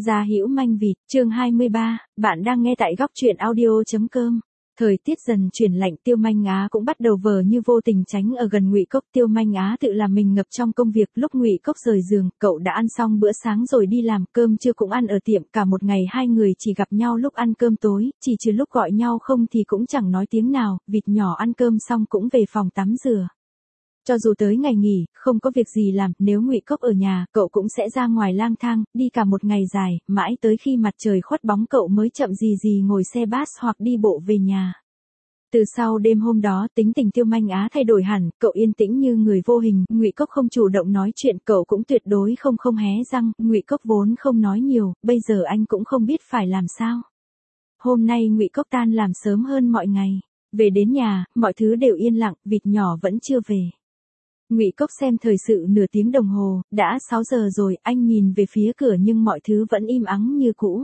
Gia Hữu Manh Vịt, chương 23, bạn đang nghe tại góc truyện audio.com. Thời tiết dần chuyển lạnh, Tiêu Manh Á cũng bắt đầu vờ như vô tình tránh ở gần Ngụy Cốc. Tiêu Manh Á tự làm mình ngập trong công việc. Lúc Ngụy Cốc rời giường, cậu đã ăn xong bữa sáng rồi đi làm, cơm trưa cũng ăn ở tiệm. Cả một ngày hai người chỉ gặp nhau lúc ăn cơm tối, chỉ trừ lúc gọi nhau không thì cũng chẳng nói tiếng nào. Vịt nhỏ ăn cơm xong cũng về phòng tắm rửa. Cho dù tới ngày nghỉ, không có việc gì làm, nếu Ngụy Cốc ở nhà, cậu cũng sẽ ra ngoài lang thang, đi cả một ngày dài, mãi tới khi mặt trời khuất bóng cậu mới chậm gì ngồi xe bus hoặc đi bộ về nhà. Từ sau đêm hôm đó, tính tình Tiêu Manh Á thay đổi hẳn, cậu yên tĩnh như người vô hình, Ngụy Cốc không chủ động nói chuyện, cậu cũng tuyệt đối không hé răng, Ngụy Cốc vốn không nói nhiều, bây giờ anh cũng không biết phải làm sao. Hôm nay Ngụy Cốc tan làm sớm hơn mọi ngày, về đến nhà, mọi thứ đều yên lặng, vịt nhỏ vẫn chưa về. Ngụy Cốc xem thời sự nửa tiếng đồng hồ, đã 6 giờ rồi, anh nhìn về phía cửa nhưng mọi thứ vẫn im ắng như cũ.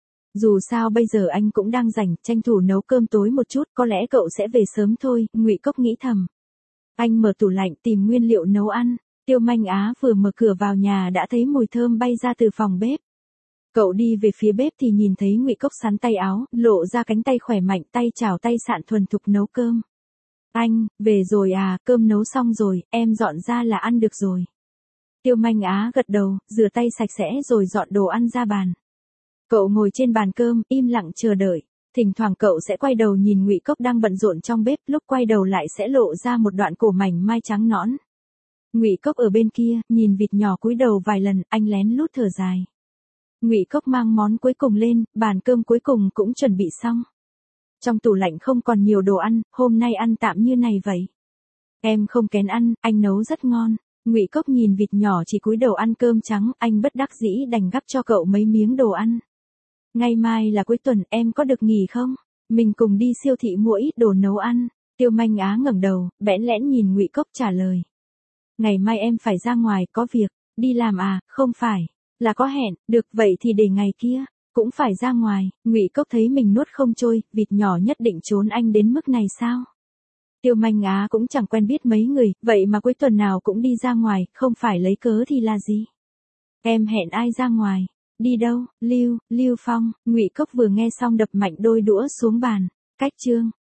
Dù sao bây giờ anh cũng đang rảnh, tranh thủ nấu cơm tối một chút, có lẽ cậu sẽ về sớm thôi, Ngụy Cốc nghĩ thầm. Anh mở tủ lạnh tìm nguyên liệu nấu ăn, Tiêu Manh Á vừa mở cửa vào nhà đã thấy mùi thơm bay ra từ phòng bếp. Cậu đi về phía bếp thì nhìn thấy Ngụy Cốc sắn tay áo, lộ ra cánh tay khỏe mạnh, tay chảo tay sạn thuần thục nấu cơm. Anh, về rồi à, cơm nấu xong rồi, em dọn ra là ăn được rồi. Tiêu Manh Á gật đầu, rửa tay sạch sẽ rồi dọn đồ ăn ra bàn. Cậu ngồi trên bàn cơm, im lặng chờ đợi. Thỉnh thoảng cậu sẽ quay đầu nhìn Ngụy Cốc đang bận rộn trong bếp, lúc quay đầu lại sẽ lộ ra một đoạn cổ mảnh mai trắng nõn. Ngụy Cốc ở bên kia, nhìn vịt nhỏ cúi đầu vài lần, anh lén lút thở dài. Ngụy Cốc mang món cuối cùng lên, bàn cơm cuối cùng cũng chuẩn bị xong. Trong tủ lạnh không còn nhiều đồ ăn, hôm nay ăn tạm như này vậy. Em không kén ăn, anh nấu rất ngon. Ngụy Cốc nhìn vịt nhỏ chỉ cúi đầu ăn cơm trắng, anh bất đắc dĩ đành gắp cho cậu mấy miếng đồ ăn. Ngày mai là cuối tuần, em có được nghỉ không? Mình cùng đi siêu thị mua ít đồ nấu ăn. Tiêu Manh Á ngẩng đầu, bẽn lẽn nhìn Ngụy Cốc trả lời. Ngày mai em phải ra ngoài, có việc. Đi làm à? Không phải. Là có hẹn, được vậy thì để ngày kia. Cũng phải ra ngoài, Ngụy Cốc thấy mình nuốt không trôi, vịt nhỏ nhất định trốn anh đến mức này sao? Tiêu Manh Á cũng chẳng quen biết mấy người, vậy mà cuối tuần nào cũng đi ra ngoài, không phải lấy cớ thì là gì? Em hẹn ai ra ngoài? Đi đâu? Lưu Phong, Ngụy Cốc vừa nghe xong đập mạnh đôi đũa xuống bàn. Cách chương.